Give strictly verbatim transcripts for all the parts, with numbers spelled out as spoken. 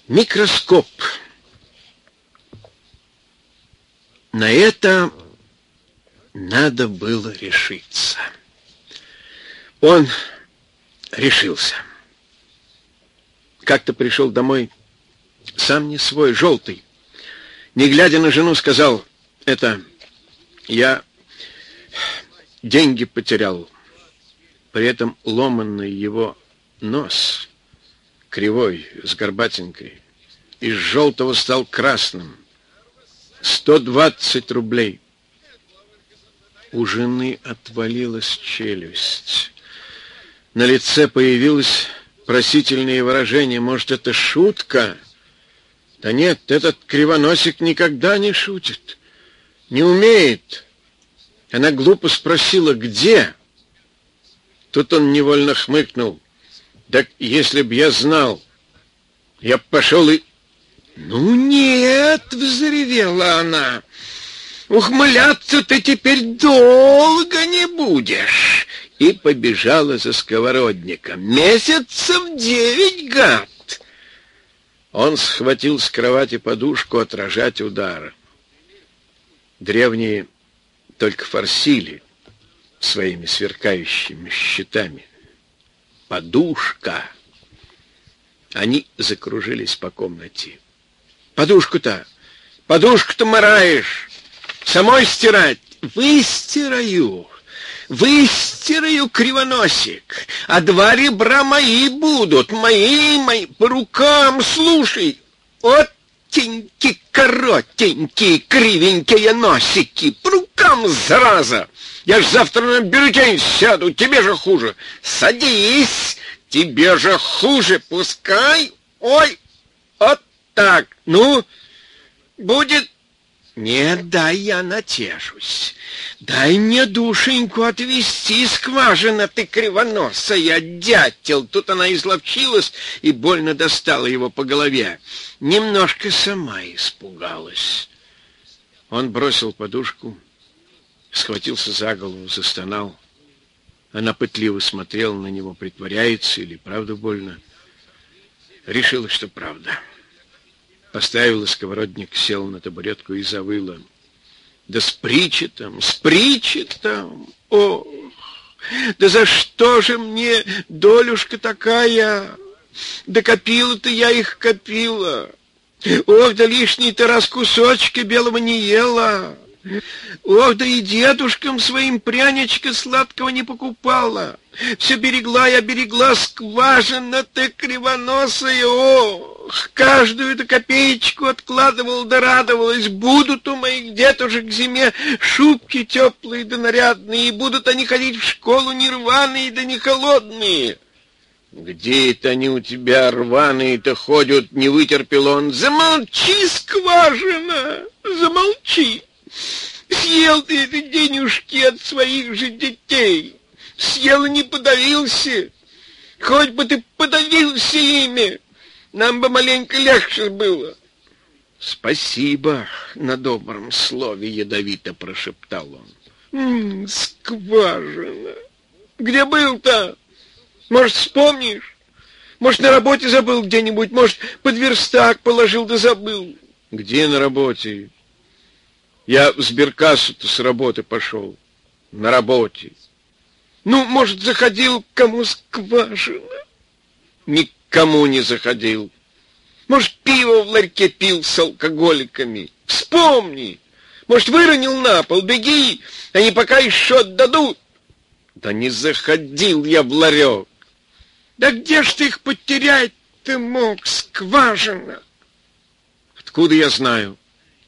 Микроскоп. На это надо было решиться. Он решился. Как-то пришел домой, сам не свой, желтый. Не глядя на жену, сказал: это я деньги потерял. При этом ломанный его нос, кривой, с горбатинкой, из желтого стал красным. Сто двадцать рублей. У жены отвалилась челюсть. На лице появилось просительное выражение. Может, это шутка? Да нет, этот кривоносик никогда не шутит. Не умеет. Она глупо спросила: где? Тут он невольно хмыкнул. Так если б я знал, я б пошел и... Ну нет, взревела она. Ухмыляться ты теперь долго не будешь. И побежала за сковородником. Месяцев девять, гад. Он схватил с кровати подушку отражать удара. Древние только форсили своими сверкающими щитами. Подушка. Они закружились по комнате. Подушку-то, подушку-то мараешь. Самой стирать. Выстираю. Выстираю, кривоносик. А два ребра мои будут. Мои, мои, по рукам, слушай. Отенькие, коротенькие, кривенькие носики. По рукам, зараза. Я ж завтра на бюллетень сяду, тебе же хуже. Садись, тебе же хуже, пускай. Ой, вот так. Ну, будет... Нет, дай я натешусь. Дай мне душеньку отвести, скважина ты кривоносая, дятел. Тут она изловчилась и больно достала его по голове. Немножко сама испугалась. Он бросил подушку, схватился за голову, застонал. Она пытливо смотрела на него, притворяется или правда больно. Решила, что правда. Поставила сковородник, села на табуретку и завыла. Да с причетом, с причетом! Ох! Да за что же мне долюшка такая? Да копила-то я их копила. Ох, да лишний-то раз кусочка белого не ела. Ох, да и дедушкам своим пряничка сладкого не покупала. Все берегла я, берегла, скважина-то кривоносая, ох! Каждую-то копеечку откладывала да радовалась. Будут у моих дедушек к зиме шубки теплые да нарядные, и будут они ходить в школу не рваные да не холодные. Где это они у тебя рваные-то ходят, не вытерпел он. Замолчи, скважина, замолчи. Съел ты эти денежки от своих же детей. Съел и не подавился. Хоть бы ты подавился ими, нам бы маленько легче было. Спасибо на добром слове, ядовито прошептал он. М-м, скважина. Где был-то? Может, вспомнишь? Может, на работе забыл где-нибудь? Может, под верстак положил да забыл? Где на работе? Я в сберкассу-то с работы пошел. На работе. Ну, может, заходил к кому скважина? Никому не заходил. Может, пиво в ларьке пил с алкоголиками? Вспомни. Может, выронил на пол? Беги, они пока еще отдадут. Да не заходил я в ларек. Да где ж ты их потерять ты мог, скважина? Откуда я знаю?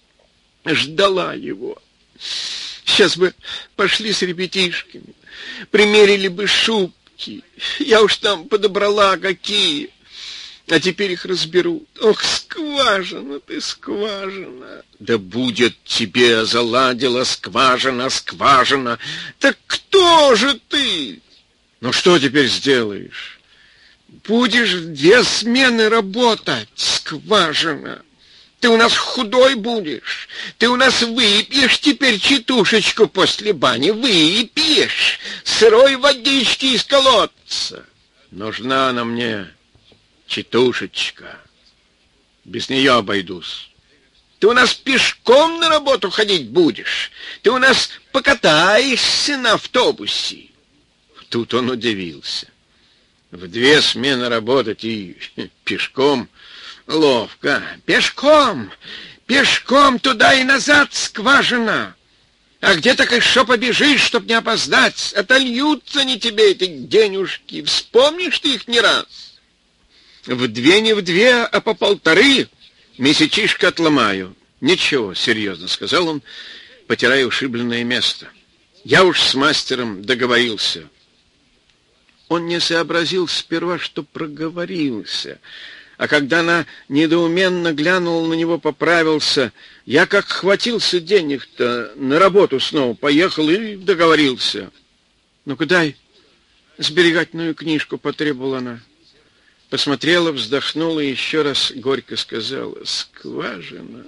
Ждала его. Сейчас бы пошли с ребятишками, примерили бы шубки. Я уж там подобрала какие. А теперь их разберут. Ох, скважина ты, скважина. Да будет тебе, заладила скважина, скважина. Так кто же ты? Ну что теперь сделаешь? Будешь две смены работать, скважина. Ты у нас худой будешь. Ты у нас выпьешь теперь читушечку после бани. Выпьешь сырой водички из колодца. Нужна она мне читушечка. Без нее обойдусь. Ты у нас пешком на работу ходить будешь. Ты у нас покатаешься на автобусе. Тут он удивился. В две смены работать и пешком ловко. Пешком, пешком туда и назад скважина. А где так еще побежишь, чтоб не опоздать? Отольются не тебе эти денежки. Вспомнишь ты их не раз? В две не в две, а по полторы месячишко отломаю. Ничего, серьезно сказал он, потирая ушибленное место. Я уж с мастером договорился. Он не сообразил сперва, что проговорился. А когда она недоуменно глянула на него, поправился. Я как хватился денег-то, на работу снова поехал и договорился. Ну-ка дай сберегательную книжку, потребовала она. Посмотрела, вздохнула и еще раз горько сказала: скважина.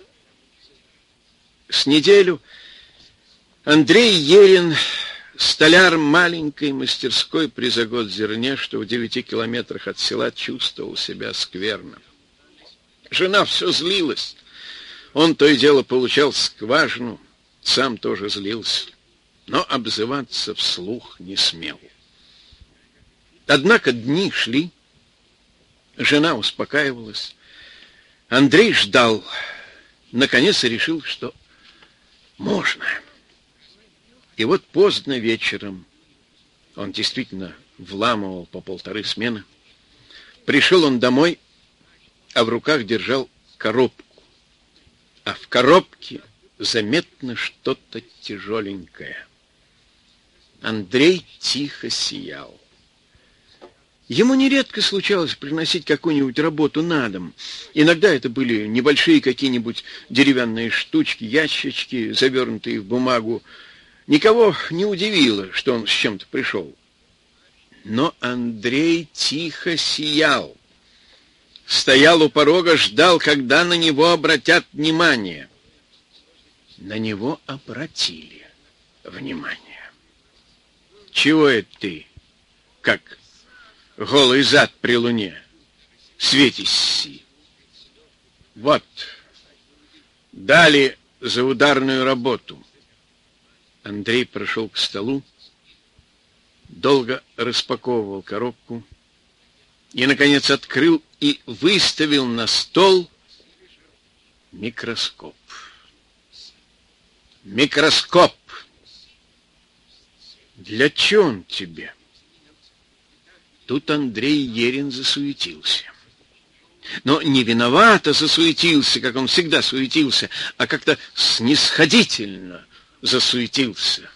С неделю Андрей Ерин, столяр маленькой мастерской при Заготзерне, что в девяти километрах от села, чувствовал себя скверно. Жена все злилась. Он то и дело получал скважину, сам тоже злился, но обзываться вслух не смел. Однако дни шли, жена успокаивалась. Андрей ждал, наконец решил, что можно. И вот поздно вечером, он действительно вламывал по полторы смены, пришел он домой, а в руках держал коробку. А в коробке заметно что-то тяжеленькое. Андрей тихо сиял. Ему нередко случалось приносить какую-нибудь работу на дом. Иногда это были небольшие какие-нибудь деревянные штучки, ящички, завернутые в бумагу. Никого не удивило, что он с чем-то пришел. Но Андрей тихо сиял. Стоял у порога, ждал, когда на него обратят внимание. На него обратили внимание. Чего это ты, как голый зад при луне, светись? Вот, дали за ударную работу. Андрей прошел к столу, долго распаковывал коробку и, наконец, открыл и выставил на стол микроскоп. Микроскоп! Для чего он тебе? Тут Андрей Ерин засуетился. Но не виновато засуетился, как он всегда суетился, а как-то снисходительно засуетился.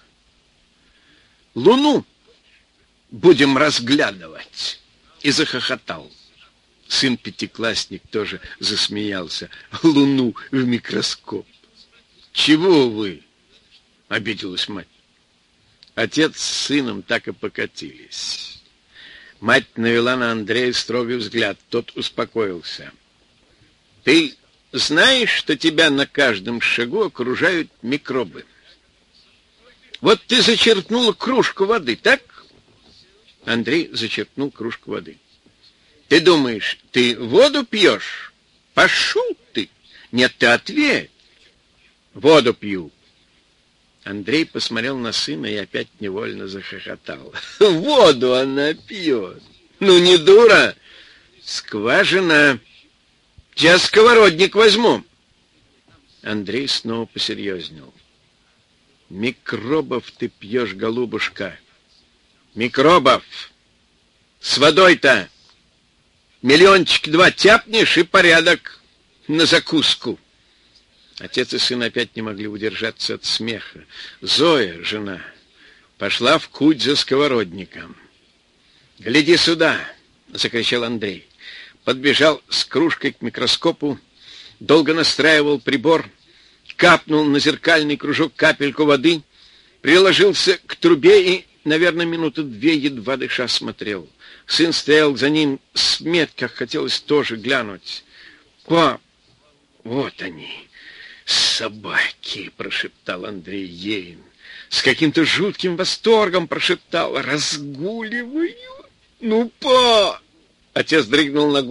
Луну будем разглядывать. И захохотал. Сын-пятиклассник тоже засмеялся. Луну в микроскоп. Чего вы? Обиделась мать. Отец с сыном так и покатились. Мать навела на Андрея строгий взгляд. Тот успокоился. Ты знаешь, что тебя на каждом шагу окружают микробы? Вот ты зачерпнула кружку воды, так? Андрей зачерпнул кружку воды. Ты думаешь, ты воду пьешь? Пошел ты! Нет, ты ответь. Воду пью. Андрей посмотрел на сына и опять невольно захохотал. Воду она пьет. Ну, не дура. Скважина. Сейчас сковородник возьму. Андрей снова посерьезнел. Микробов ты пьешь, голубушка. Микробов. С водой-то миллиончик два тяпнешь и порядок на закуску. Отец и сын опять не могли удержаться от смеха. Зоя, жена, пошла в куть за сковородником. «Гляди сюда!» — закричал Андрей. Подбежал с кружкой к микроскопу, долго настраивал прибор, капнул на зеркальный кружок капельку воды, приложился к трубе и, наверное, минуты две едва дыша смотрел. Сын стоял за ним с метках, хотелось тоже глянуть. «Пап, вот они, собаки!» — прошептал Андрей Ерин. С каким-то жутким восторгом прошептал: «Разгуливаю! Ну, па!» Отец дрыгнул ногой.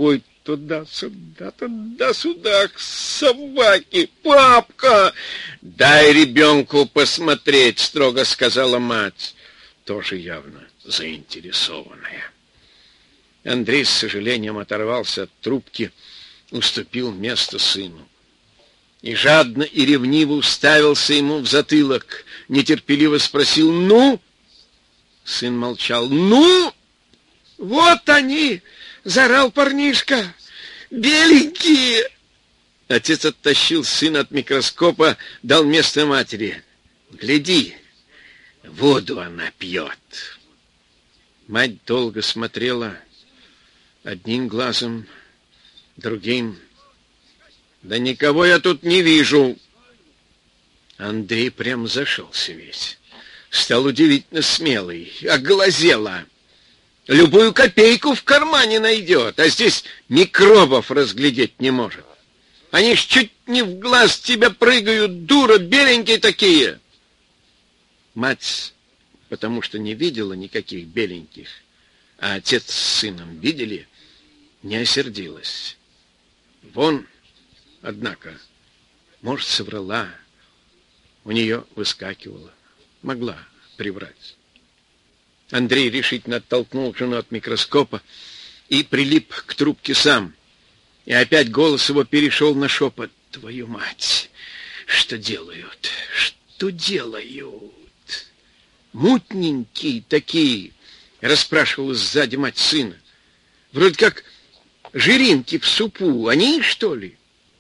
туда-сюда, туда-сюда, к собаке. Папка! Дай ребенку посмотреть, строго сказала мать, тоже явно заинтересованная. Андрей с сожалением оторвался от трубки, уступил место сыну. И жадно и ревниво уставился ему в затылок, нетерпеливо спросил: «Ну?» Сын молчал. «Ну? Вот они!» — заорал парнишка. «Беленькие!» Отец оттащил сына от микроскопа, дал место матери. «Гляди, воду она пьет». Мать долго смотрела, одним глазом, другим. «Да никого я тут не вижу». Андрей прям зашелся весь. Стал удивительно смелый, оглазела. Любую копейку в кармане найдет, а здесь микробов разглядеть не может. Они ж чуть не в глаз тебя прыгают, дура, беленькие такие. Мать, потому что не видела никаких беленьких, а отец с сыном видели, не осердилась. Вон, однако, может, соврала, у нее выскакивала, могла приврать. Андрей решительно оттолкнул жену от микроскопа и прилип к трубке сам. И опять голос его перешел на шепот. «Твою мать! Что делают? Что делают?» «Мутненькие такие!» — расспрашивала сзади мать сына. «Вроде как жиринки в супу. Они, что ли?»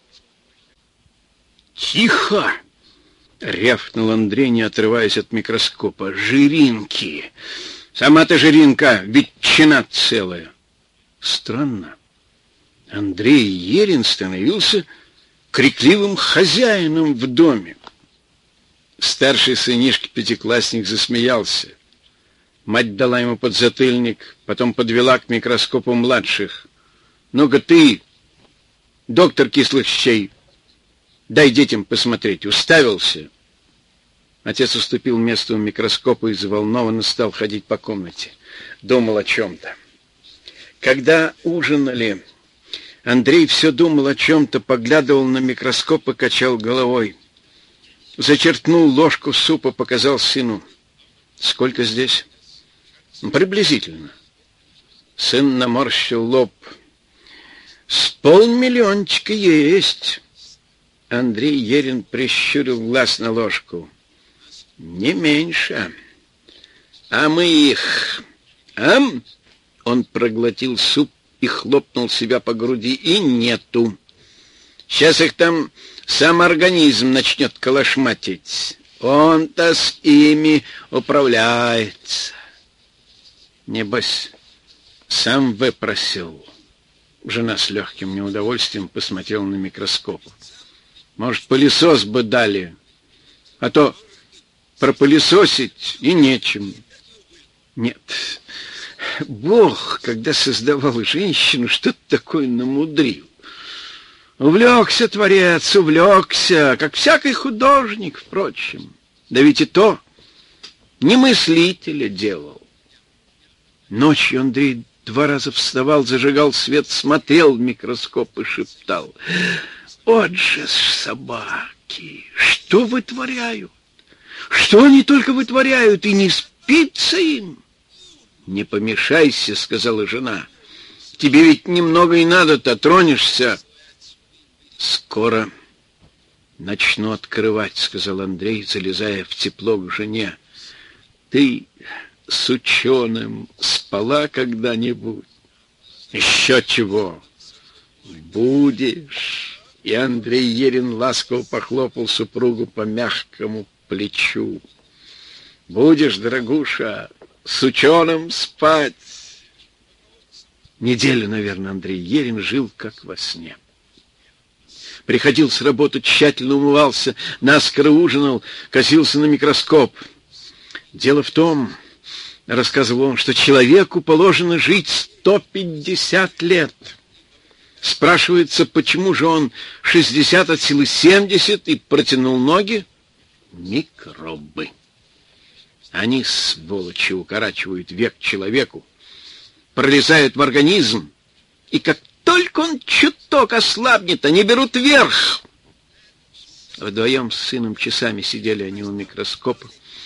«Тихо!» — рявкнул Андрей, не отрываясь от микроскопа. «Жиринки! Сама-то жиринка, ветчина целая!» Странно. Андрей Ерин становился крикливым хозяином в доме. Старший сынишка-пятиклассник засмеялся. Мать дала ему подзатыльник, потом подвела к микроскопу младших. «Ну-ка ты, доктор кислых щей, дай детям посмотреть». Уставился. Отец уступил место у микроскопа и заволнованно стал ходить по комнате. Думал о чем-то. Когда ужинали, Андрей все думал о чем-то, поглядывал на микроскоп и качал головой. Зачерпнул ложку супа, показал сыну. «Сколько здесь?» «Приблизительно». Сын наморщил лоб. «С полмиллиончика есть». Андрей Ерин прищурил глаз на ложку. «Не меньше. А мы их... Ам?» Он проглотил суп и хлопнул себя по груди. «И нету. Сейчас их там сам организм начнет колошматить. Он-то с ими управляется». «Небось, сам выпросил». Жена с легким неудовольствием посмотрела на микроскоп. «Может, пылесос бы дали, а то пропылесосить и нечем». Нет, Бог, когда создавал женщину, что-то такое намудрил. Увлекся Творец, увлекся, как всякий художник, впрочем. Да ведь и то не мыслителя делал. Ночью Андрей два раза вставал, зажигал свет, смотрел в микроскоп и шептал: «Вот же ж собаки! Что вытворяют? Что они только вытворяют, и не спится им!» «Не помешайся», — сказала жена. «Тебе ведь немного и надо-то, тронешься». «Скоро начну открывать», — сказал Андрей, залезая в тепло к жене. «Ты с ученым спала когда-нибудь?» «Еще чего! Будешь!» И Андрей Ерин ласково похлопал супругу по мягкому плечу. «Будешь, дорогуша, с ученым спать!» Неделю, наверное, Андрей Ерин жил как во сне. Приходил с работы, тщательно умывался, наскоро ужинал, косился на микроскоп. «Дело в том, — рассказывал он, — что человеку положено жить сто пятьдесят лет. Спрашивается, почему же он шестьдесят от силы семьдесят и протянул ноги? Микробы. Они, сволочи, укорачивают век человеку, пролезают в организм, и как только он чуток ослабнет, они берут верх. Вдвоем с сыном часами сидели они у микроскопа,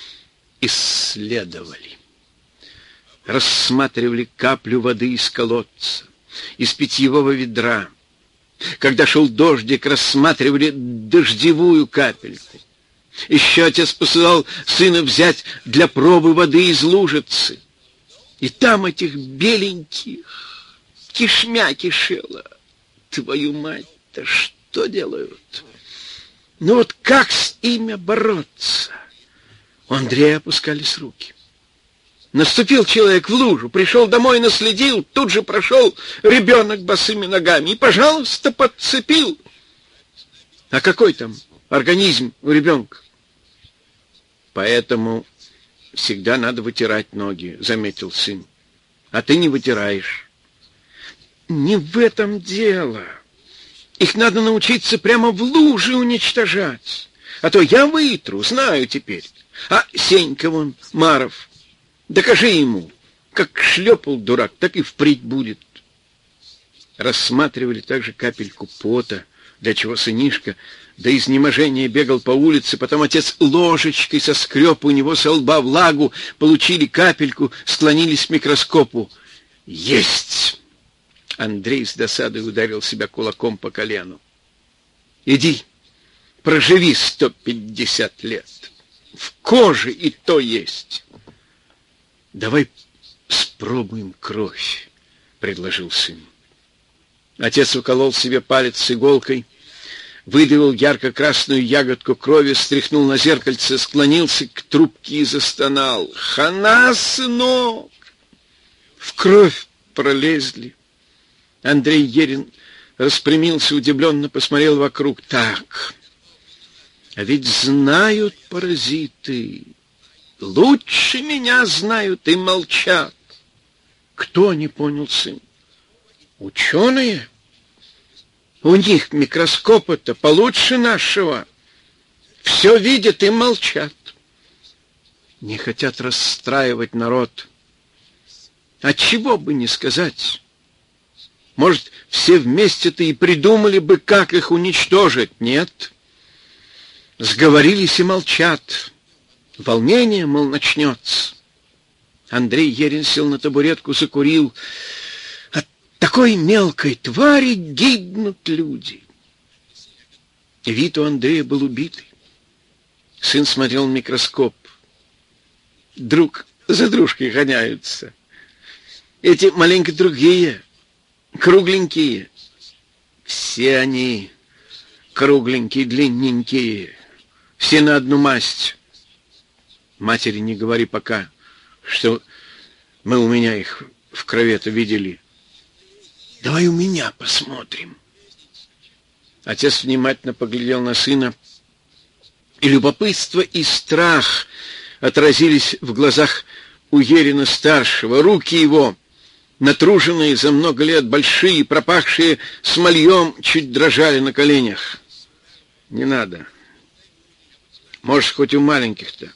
исследовали. Рассматривали каплю воды из колодца, из питьевого ведра. Когда шел дождик, рассматривали дождевую капельку. Еще отец посылал сына взять для пробы воды из лужицы. И там этих беленьких кишмя кишела. Твою мать-то, что делают? Ну вот как с ими бороться? У Андрея опускались руки. Наступил человек в лужу, пришел домой, наследил, тут же прошел ребенок босыми ногами и, пожалуйста, подцепил. А какой там организм у ребенка? Поэтому всегда надо вытирать ноги, заметил сын. А ты не вытираешь. Не в этом дело. Их надо научиться прямо в луже уничтожать. А то я вытру, знаю теперь. А Сенька вон, Маров, докажи ему, как шлепал дурак, так и впредь будет. Рассматривали также капельку пота, для чего сынишка до изнеможения бегал по улице, потом отец ложечкой соскреб у него со лба влагу, получили капельку, склонились к микроскопу. Есть! Андрей с досадой ударил себя кулаком по колену. Иди, проживи сто пятьдесят лет. В коже и то есть. Давай спробуем кровь, предложил сын. Отец уколол себе палец с иголкой, выдавил ярко-красную ягодку крови, стряхнул на зеркальце, склонился к трубке и застонал. Хана, сынок! В кровь пролезли. Андрей Ерин распрямился, удивленно посмотрел вокруг. Так, а ведь знают паразиты. Лучше меня знают и молчат. Кто, не понял сын? Ученые? У них микроскопы-то получше нашего. Все видят и молчат. Не хотят расстраивать народ. А чего бы не сказать? Может, все вместе-то и придумали бы, как их уничтожить? Нет. Сговорились и молчат. Волнение, мол, начнется. Андрей Ерин сел на табуретку, закурил. От такой мелкой твари гибнут люди. Вид у Андрея был убитый. Сын смотрел в микроскоп. Друг за дружкой гоняются. Эти маленько другие, кругленькие. Все они кругленькие, длинненькие. Все на одну масть. Матери не говори пока, что мы у меня их в крови-то видели. Давай у меня посмотрим. Отец внимательно поглядел на сына, и любопытство, и страх отразились в глазах у Ерина-старшего. Руки его, натруженные за много лет, большие, пропахшие смольем, чуть дрожали на коленях. Не надо. Может, хоть у маленьких-то.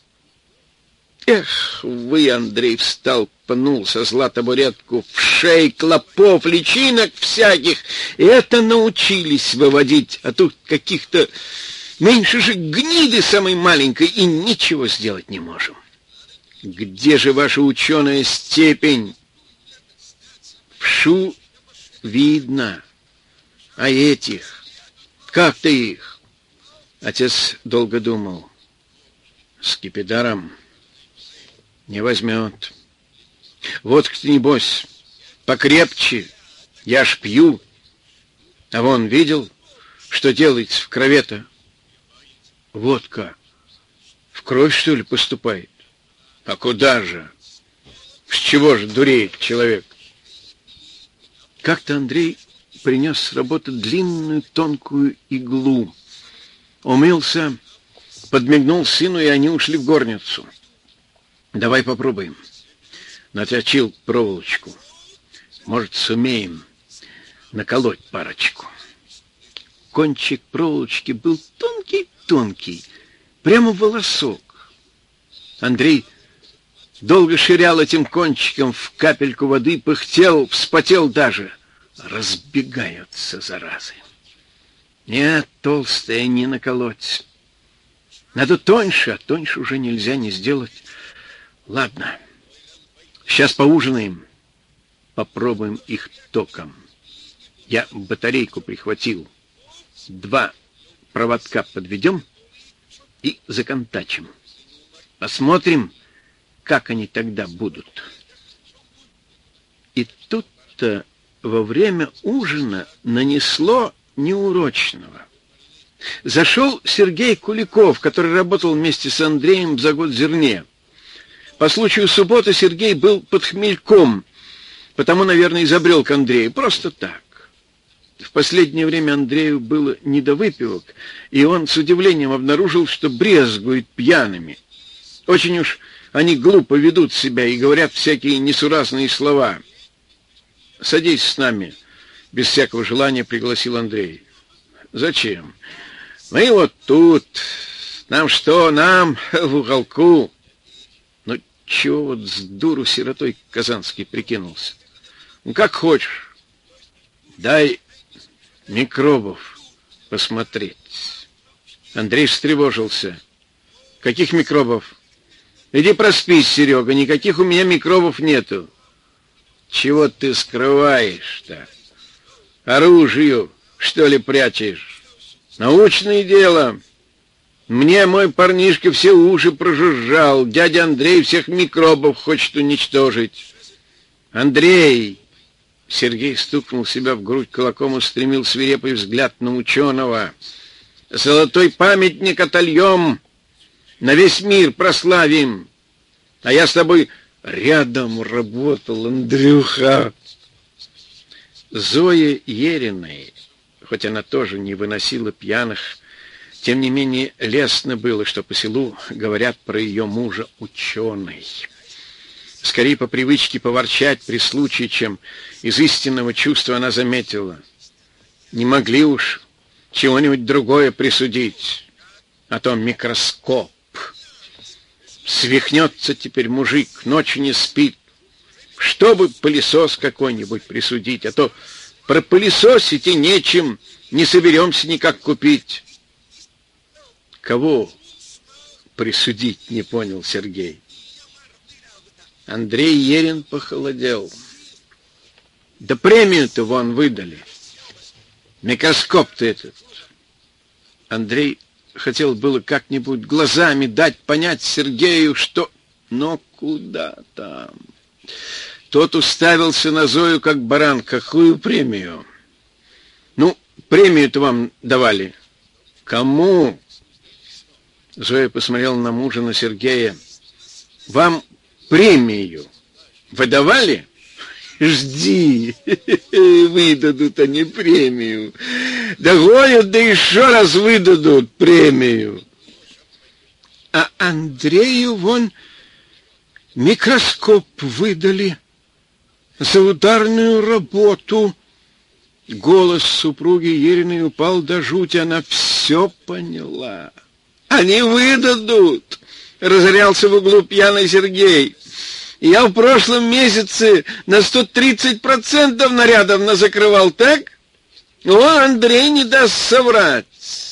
Эх, вы, Андрей встал, пнул со зла табуретку, в шей клопов, личинок всяких. И это научились выводить, а тут каких-то меньше же гниды самой маленькой, и ничего сделать не можем. Где же ваша ученая степень? Вшу видно, а этих, как ты их? Отец долго думал. Скипидаром не возьмет. Водка-то, небось, покрепче. Я ж пью. А вон, видел, что делается в крови-то? Водка в кровь, что ли, поступает? А куда же? С чего же дуреет человек? Как-то Андрей принес с работы длинную тонкую иглу. Умылся, подмигнул сыну, и они ушли в горницу. Давай попробуем. Наточил проволочку. Может, сумеем наколоть парочку. Кончик проволочки был тонкий-тонкий, прямо волосок. Андрей долго ширял этим кончиком в капельку воды, пыхтел, вспотел даже. разбегаются, заразы. Нет, толстая не наколоть. Надо тоньше, а тоньше уже нельзя не сделать. Ладно, сейчас поужинаем, попробуем их током. Я батарейку прихватил. Два проводка подведем и законтачим. Посмотрим, как они тогда будут. И тут-то во время ужина нанесло неурочного. Зашел Сергей Куликов, который работал вместе с Андреем в Заготзерне. По случаю субботы Сергей был под хмельком, потому, наверное, изобрел к Андрею. Просто так. В последнее время Андрею было не до выпивок, и он с удивлением обнаружил, что брезгует пьяными. Очень уж они глупо ведут себя и говорят всякие несуразные слова. «Садись с нами», — без всякого желания пригласил Андрей. «Зачем? Мы вот тут. Нам что, нам в уголку?» «Ну, чего вот с дуру сиротой Казанский прикинулся? Ну, как хочешь. Дай микробов посмотреть». Андрей встревожился. «Каких микробов? Иди проспись, Серега, никаких у меня микробов нету». «Чего ты скрываешь-то? Оружию, что ли, прячешь? Научное дело. Мне мой парнишка все уши прожужжал. Дядя Андрей всех микробов хочет уничтожить». «Андрей!» Сергей стукнул себя в грудь кулаком и устремил свирепый взгляд на ученого. «Золотой памятник отольем, на весь мир прославим. А я с тобой рядом работал, Андрюха». Зоя Ериной, хоть она тоже не выносила пьяных, тем не менее лестно было, что по селу говорят про ее мужа ученый. Скорее по привычке поворчать при случае, чем из истинного чувства она заметила: не могли уж чего-нибудь другое присудить, а то микроскоп. Свихнется теперь мужик, ночью не спит. Чтобы пылесос какой-нибудь присудить, а то пропылесосить и нечем, не соберемся никак купить. Кого присудить, не понял Сергей. Андрей Ерин похолодел. Да премию-то вон выдали. Микроскоп-то этот. Андрей хотел было как-нибудь глазами дать понять Сергею, что... Но куда там? Тот уставился на Зою, как баран. Какую премию? Ну, премию-то вам давали. Кому? Зоя посмотрела на мужа, на Сергея. Вам премию выдавали? Жди, выдадут они премию. Догонят, да еще раз выдадут премию. А Андрею вон микроскоп выдали за ударную работу. Голос супруги Ериной упал до жути, она все поняла. Они выдадут, разорялся в углу пьяный Сергей. Я в прошлом месяце на сто тридцать процентов нарядов назакрывал, так? О, Андрей не даст соврать.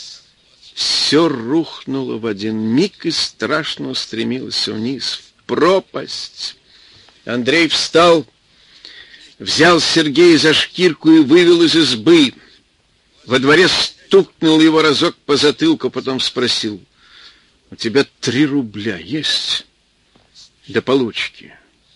Все рухнуло в один миг и страшно устремилось вниз, в пропасть. Андрей встал, взял Сергея за шкирку и вывел из избы. Во дворе стукнул его разок по затылку, потом спросил: «У тебя три рубля есть до получки?»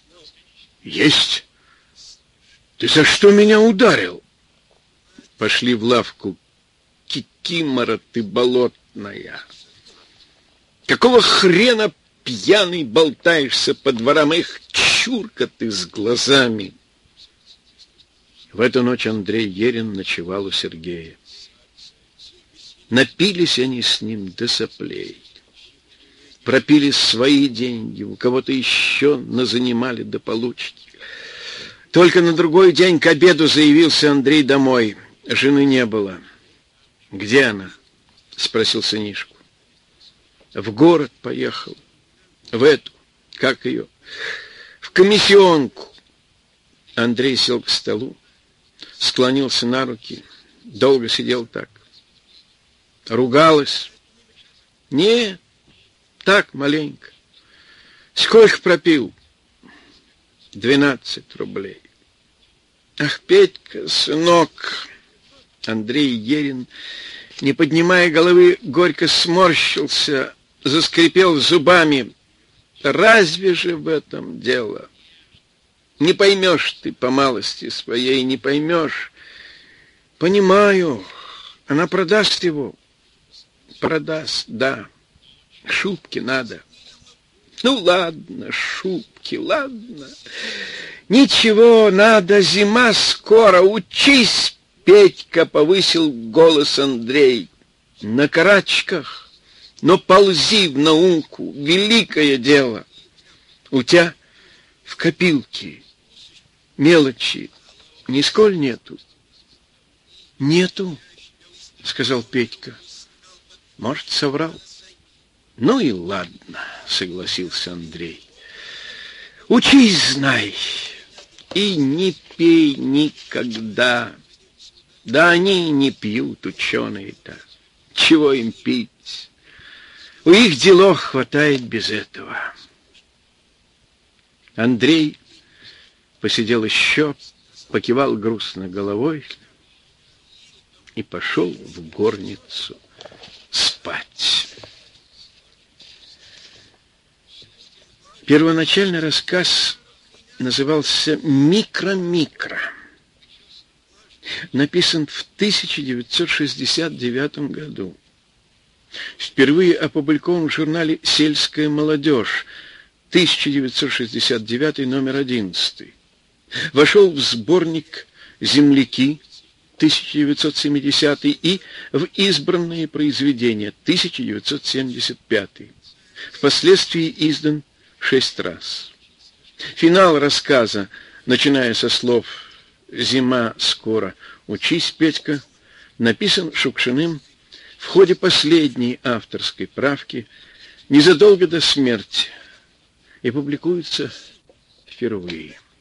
«Есть. Ты за что меня ударил?» «Пошли в лавку. Кикимора ты болотная. Какого хрена пьяный болтаешься по дворам? Их чурка ты с глазами!» В эту ночь Андрей Ерин ночевал у Сергея. Напились они с ним до соплей. Пропили свои деньги, у кого-то еще назанимали до получки. Только на другой день к обеду заявился Андрей домой. Жены не было. «Где она?» — спросил сынишку. «В город поехал. В эту, как ее, в комиссионку». Андрей сел к столу, склонился на руки, долго сидел так. Ругалась. Не, так маленько. Сколько пропил? Двенадцать рублей. Ах, Петька, сынок! Андрей Ерин, не поднимая головы, горько сморщился, заскрипел зубами. Разве же в этом дело? Не поймешь ты по малости своей, не поймешь. Понимаю, она продаст его. Продаст, да. Шубки надо. Ну, ладно, шубки, ладно. Ничего, надо, зима скоро, учись, Петька, повысил голос Андрей. На карачках, но ползи в науку, великое дело. У тебя в копилке мелочи нисколь нету. Нету, сказал Петька. Может, соврал. Ну и ладно, согласился Андрей. Учись, знай, и не пей никогда. Да они не пьют, ученые-то. Чего им пить? У их делов хватает без этого. Андрей посидел еще, покивал грустно головой и пошел в горницу спать. Первоначальный рассказ назывался «Микро-микро». Написан в тысяча девятьсот шестьдесят девятом году. Впервые опубликован в журнале «Сельская молодежь», тысяча девятьсот шестьдесят девятый, номер одиннадцатый. Вошел в сборник «Земляки», тысяча девятьсот семидесятый, и в избранные произведения, тысяча девятьсот семьдесят пятый. Впоследствии издан шесть раз. Финал рассказа, начиная со слов «Зима скоро, учись, Петька», написан Шукшиным в ходе последней авторской правки незадолго до смерти и публикуется впервые.